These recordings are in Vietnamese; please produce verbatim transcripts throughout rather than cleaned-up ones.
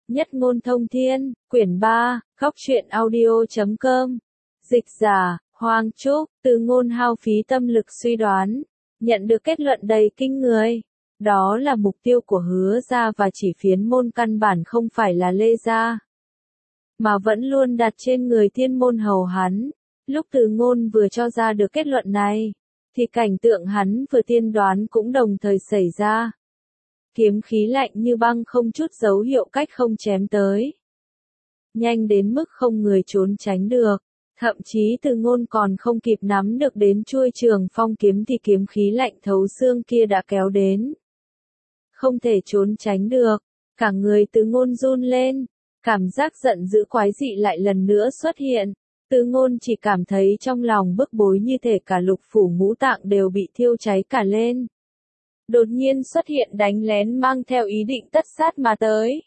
Nhất ngôn thông thiên, quyển ba, góc truyện audio chấm com. Dịch giả, Hoàng Trúc, Từ Ngôn hao phí tâm lực suy đoán, nhận được kết luận đầy kinh người. Đó là mục tiêu của Hứa gia và chỉ phiến môn căn bản không phải là Lê gia, mà vẫn luôn đặt trên người Thiên môn hầu hắn. Lúc Từ Ngôn vừa cho ra được kết luận này, thì cảnh tượng hắn vừa tiên đoán cũng đồng thời xảy ra. Kiếm khí lạnh như băng không chút dấu hiệu cách không chém tới. Nhanh đến mức không người trốn tránh được. Thậm chí Từ Ngôn còn không kịp nắm được đến chuôi trường phong kiếm thì kiếm khí lạnh thấu xương kia đã kéo đến. Không thể trốn tránh được. Cả người Từ Ngôn run lên. Cảm giác giận dữ quái dị lại lần nữa xuất hiện. Từ Ngôn chỉ cảm thấy trong lòng bức bối như thể cả lục phủ ngũ tạng đều bị thiêu cháy cả lên. Đột nhiên xuất hiện đánh lén mang theo ý định tất sát mà tới.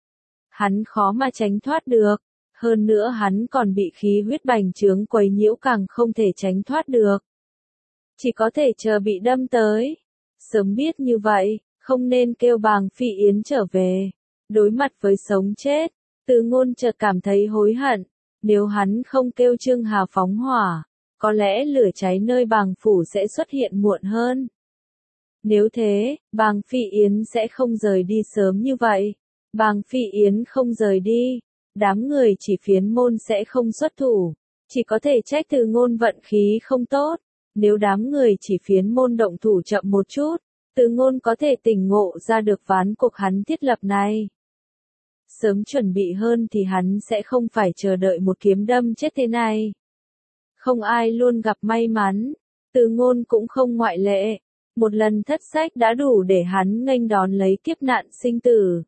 Hắn khó mà tránh thoát được. Hơn nữa hắn còn bị khí huyết bành trướng quấy nhiễu càng không thể tránh thoát được. Chỉ có thể chờ bị đâm tới. Sớm biết như vậy, không nên kêu Bàng Phi Yến trở về. Đối mặt với sống chết, Từ Ngôn chợt cảm thấy hối hận. Nếu hắn không kêu Trương Hà phóng hỏa, có lẽ lửa cháy nơi Bàng phủ sẽ xuất hiện muộn hơn. Nếu thế, Bàng Phi Yến sẽ không rời đi sớm như vậy. Bàng Phi Yến không rời đi, đám người chỉ phiến môn sẽ không xuất thủ. Chỉ có thể trách Từ Ngôn vận khí không tốt. Nếu đám người chỉ phiến môn động thủ chậm một chút, Từ Ngôn có thể tỉnh ngộ ra được ván cuộc hắn thiết lập này. Sớm chuẩn bị hơn thì hắn sẽ không phải chờ đợi một kiếm đâm chết thế này. Không ai luôn gặp may mắn. Từ Ngôn cũng không ngoại lệ. Một lần thất sách đã đủ để hắn nghênh đón lấy kiếp nạn sinh tử.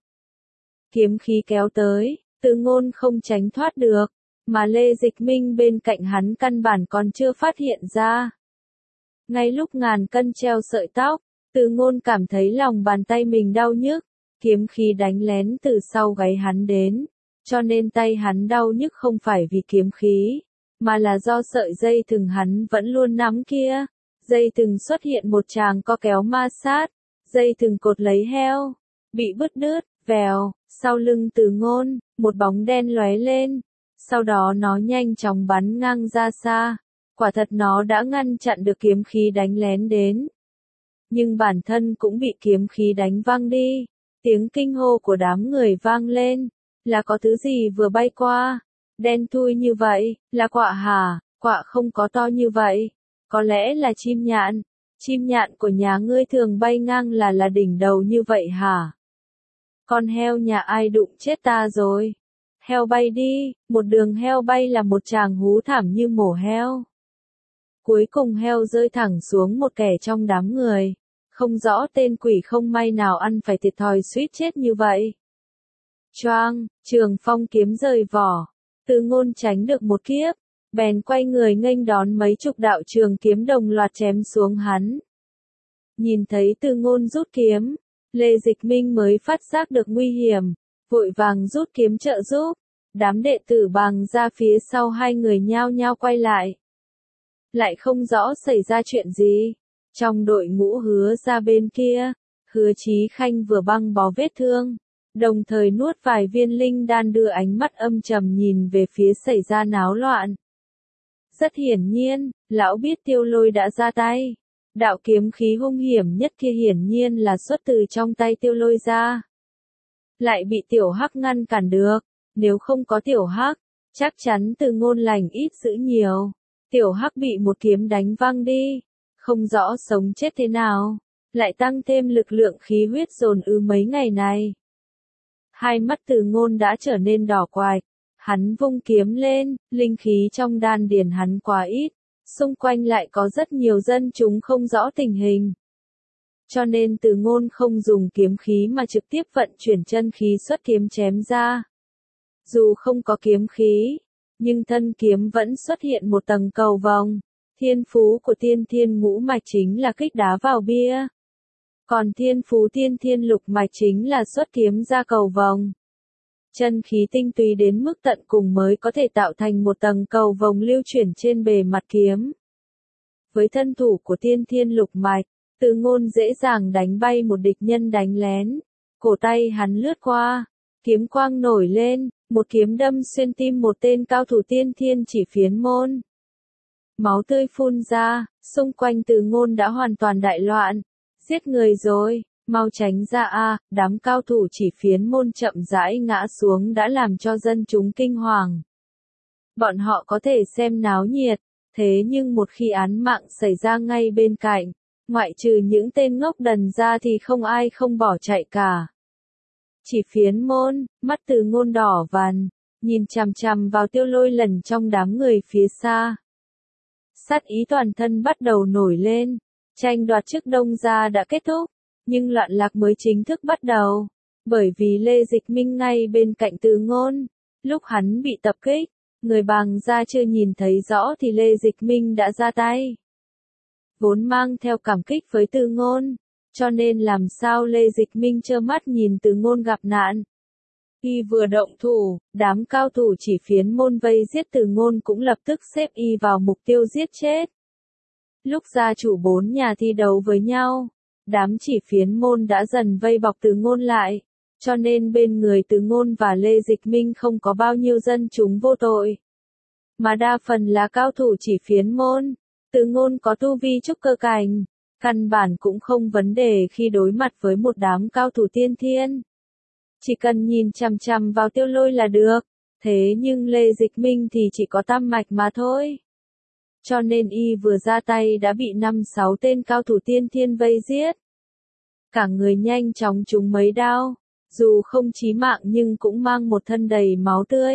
Kiếm khí kéo tới, Từ Ngôn không tránh thoát được, mà Lê Dịch Minh bên cạnh hắn căn bản còn chưa phát hiện ra. Ngay lúc ngàn cân treo sợi tóc, Từ Ngôn cảm thấy lòng bàn tay mình đau nhức, kiếm khí đánh lén từ sau gáy hắn đến, cho nên tay hắn đau nhức không phải vì kiếm khí, mà là do sợi dây thừng hắn vẫn luôn nắm kia. Dây thừng xuất hiện một tràng co kéo ma sát, dây thừng cột lấy heo, bị bứt đứt, vèo, sau lưng Từ Ngôn, một bóng đen lóe lên, sau đó nó nhanh chóng bắn ngang ra xa, quả thật nó đã ngăn chặn được kiếm khí đánh lén đến. Nhưng bản thân cũng bị kiếm khí đánh văng đi, tiếng kinh hô của đám người vang lên, là có thứ gì vừa bay qua, đen thui như vậy, là quạ hả, quạ không có to như vậy. Có lẽ là chim nhạn, chim nhạn của nhà ngươi thường bay ngang là là đỉnh đầu như vậy hả? Con heo nhà ai đụng chết ta rồi? Heo bay đi, một đường heo bay là một tràng hú thảm như mổ heo. Cuối cùng heo rơi thẳng xuống một kẻ trong đám người, không rõ tên quỷ không may nào ăn phải thiệt thòi suýt chết như vậy. Choang, trường phong kiếm rời vỏ, Từ Ngôn tránh được một kiếp. Bèn quay người nghênh đón mấy chục đạo trường kiếm đồng loạt chém xuống hắn. Nhìn thấy Từ Ngôn rút kiếm, Lê Dịch Minh mới phát giác được nguy hiểm, vội vàng rút kiếm trợ giúp. Đám đệ tử Bàng ra phía sau hai người nhao nhao quay lại. Lại không rõ xảy ra chuyện gì. Trong đội ngũ Hứa ra bên kia, Hứa Chí Khanh vừa băng bó vết thương, đồng thời nuốt vài viên linh đan đưa ánh mắt âm trầm nhìn về phía xảy ra náo loạn. Rất hiển nhiên, lão biết Tiêu Lôi đã ra tay. Đạo kiếm khí hung hiểm nhất kia hiển nhiên là xuất từ trong tay Tiêu Lôi ra. Lại bị Tiểu Hắc ngăn cản được. Nếu không có Tiểu Hắc, chắc chắn Từ Ngôn lành ít dữ nhiều. Tiểu Hắc bị một kiếm đánh văng đi. Không rõ sống chết thế nào. Lại tăng thêm lực lượng khí huyết dồn ứ mấy ngày này. Hai mắt Từ Ngôn đã trở nên đỏ quạch. Hắn vung kiếm lên, linh khí trong đan điền hắn quá ít, xung quanh lại có rất nhiều dân chúng không rõ tình hình. Cho nên Từ Ngôn không dùng kiếm khí mà trực tiếp vận chuyển chân khí xuất kiếm chém ra. Dù không có kiếm khí, nhưng thân kiếm vẫn xuất hiện một tầng cầu vòng. Thiên phú của tiên thiên ngũ mạch chính là kích đá vào bia. Còn thiên phú tiên thiên lục mạch chính là xuất kiếm ra cầu vòng. Chân khí tinh túy đến mức tận cùng mới có thể tạo thành một tầng cầu vồng lưu chuyển trên bề mặt kiếm. Với thân thủ của tiên thiên lục mạch, Từ Ngôn dễ dàng đánh bay một địch nhân đánh lén. Cổ tay hắn lướt qua, kiếm quang nổi lên, một kiếm đâm xuyên tim một tên cao thủ tiên thiên chỉ phiến môn. Máu tươi phun ra, xung quanh Từ Ngôn đã hoàn toàn đại loạn. Giết người rồi, mau tránh ra a, đám cao thủ chỉ phiến môn chậm rãi ngã xuống đã làm cho dân chúng kinh hoàng. Bọn họ có thể xem náo nhiệt, thế nhưng một khi án mạng xảy ra ngay bên cạnh, ngoại trừ những tên ngốc đần ra thì không ai không bỏ chạy cả. Chỉ phiến môn, mắt Từ Ngôn đỏ vằn, nhìn chằm chằm vào Tiêu Lôi lần trong đám người phía xa. Sát ý toàn thân bắt đầu nổi lên, tranh đoạt chức Đông gia đã kết thúc, nhưng loạn lạc mới chính thức bắt đầu, bởi vì Lê Dịch Minh ngay bên cạnh Từ Ngôn, lúc hắn bị tập kích, người Bàng gia chưa nhìn thấy rõ thì Lê Dịch Minh đã ra tay. Vốn mang theo cảm kích với Từ Ngôn, cho nên làm sao Lê Dịch Minh trơ mắt nhìn Từ Ngôn gặp nạn. Y vừa động thủ, đám cao thủ chỉ phiến môn vây giết Từ Ngôn cũng lập tức xếp y vào mục tiêu giết chết. Lúc gia chủ bốn nhà thi đấu với nhau, đám chỉ phiến môn đã dần vây bọc Từ Ngôn lại, cho nên bên người Từ Ngôn và Lê Dịch Minh không có bao nhiêu dân chúng vô tội, mà đa phần là cao thủ chỉ phiến môn. Từ Ngôn có tu vi trúc cơ cảnh, căn bản cũng không vấn đề khi đối mặt với một đám cao thủ tiên thiên. Chỉ cần nhìn chằm chằm vào Tiêu Lôi là được, thế nhưng Lê Dịch Minh thì chỉ có tam mạch mà thôi. Cho nên y vừa ra tay đã bị năm sáu tên cao thủ tiên thiên vây giết. Cả người nhanh chóng trúng mấy đao, dù không chí mạng nhưng cũng mang một thân đầy máu tươi.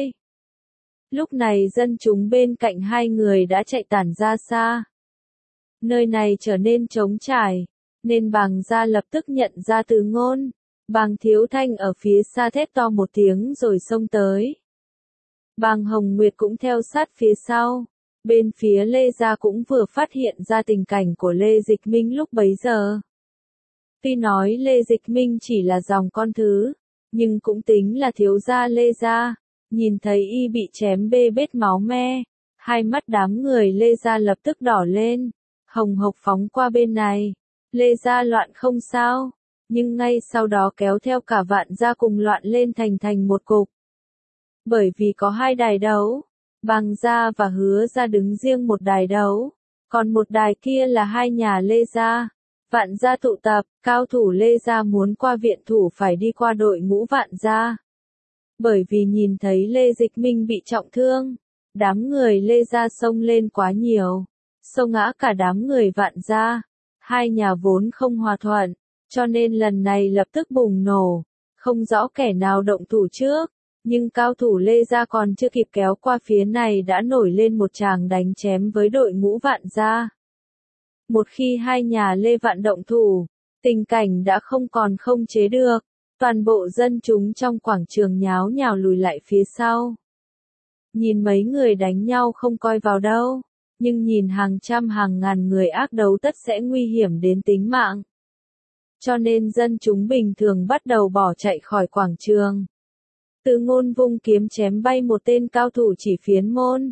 Lúc này dân chúng bên cạnh hai người đã chạy tản ra xa. Nơi này trở nên trống trải, nên Bàng gia lập tức nhận ra Từ Ngôn. Bàng Thiếu Thanh ở phía xa thét to một tiếng rồi xông tới. Bàng Hồng Nguyệt cũng theo sát phía sau. Bên phía Lê gia cũng vừa phát hiện ra tình cảnh của Lê Dịch Minh lúc bấy giờ. Tuy nói Lê Dịch Minh chỉ là dòng con thứ, nhưng cũng tính là thiếu gia Lê gia. Nhìn thấy y bị chém bê bết máu me, hai mắt đám người Lê gia lập tức đỏ lên, hồng hộc phóng qua bên này. Lê gia loạn không sao, nhưng ngay sau đó kéo theo cả Vạn gia cùng loạn lên thành thành một cục. Bởi vì có hai đài đấu, Bàng gia và Hứa gia đứng riêng một đài đấu, còn một đài kia là hai nhà Lê gia. Vạn gia tụ tập, cao thủ Lê gia muốn qua viện thủ phải đi qua đội ngũ Vạn gia. Bởi vì nhìn thấy Lê Dịch Minh bị trọng thương, đám người Lê gia xông lên quá nhiều, xông ngã cả đám người Vạn gia. Hai nhà vốn không hòa thuận, cho nên lần này lập tức bùng nổ, không rõ kẻ nào động thủ trước, nhưng cao thủ Lê gia còn chưa kịp kéo qua phía này đã nổi lên một tràng đánh chém với đội ngũ Vạn gia. Một khi hai nhà Lê Vạn động thủ, tình cảnh đã không còn không chế được, toàn bộ dân chúng trong quảng trường nháo nhào lùi lại phía sau. Nhìn mấy người đánh nhau không coi vào đâu, nhưng nhìn hàng trăm hàng ngàn người ác đấu tất sẽ nguy hiểm đến tính mạng. Cho nên dân chúng bình thường bắt đầu bỏ chạy khỏi quảng trường. Từ Ngôn vung kiếm chém bay một tên cao thủ chỉ phiến môn.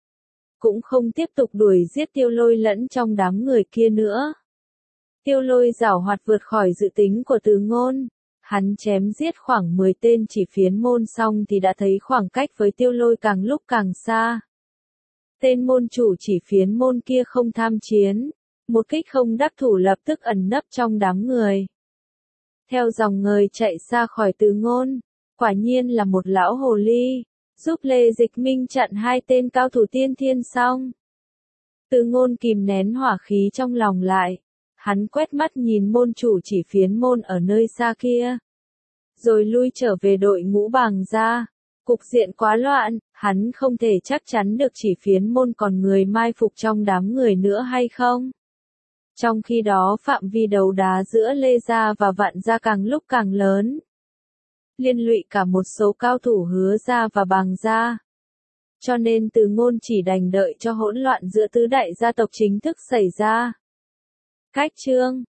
Cũng không tiếp tục đuổi giết Tiêu Lôi lẫn trong đám người kia nữa. Tiêu Lôi giảo hoạt vượt khỏi dự tính của Từ Ngôn. Hắn chém giết khoảng mười tên chỉ phiến môn xong thì đã thấy khoảng cách với Tiêu Lôi càng lúc càng xa. Tên môn chủ chỉ phiến môn kia không tham chiến, một kích không đắc thủ lập tức ẩn nấp trong đám người. Theo dòng người chạy xa khỏi Từ Ngôn, quả nhiên là một lão hồ ly, giúp Lê Dịch Minh chặn hai tên cao thủ tiên thiên xong. Từ Ngôn kìm nén hỏa khí trong lòng lại, hắn quét mắt nhìn môn chủ chỉ phiến môn ở nơi xa kia, rồi lui trở về đội ngũ Bàng gia. Cục diện quá loạn, hắn không thể chắc chắn được chỉ phiến môn còn người mai phục trong đám người nữa hay không. Trong khi đó phạm vi đấu đá giữa Lê gia và Vạn gia càng lúc càng lớn, liên lụy cả một số cao thủ Hứa gia và Bàng gia. Cho nên Từ Ngôn chỉ đành đợi cho hỗn loạn giữa tứ đại gia tộc chính thức xảy ra. Cách chương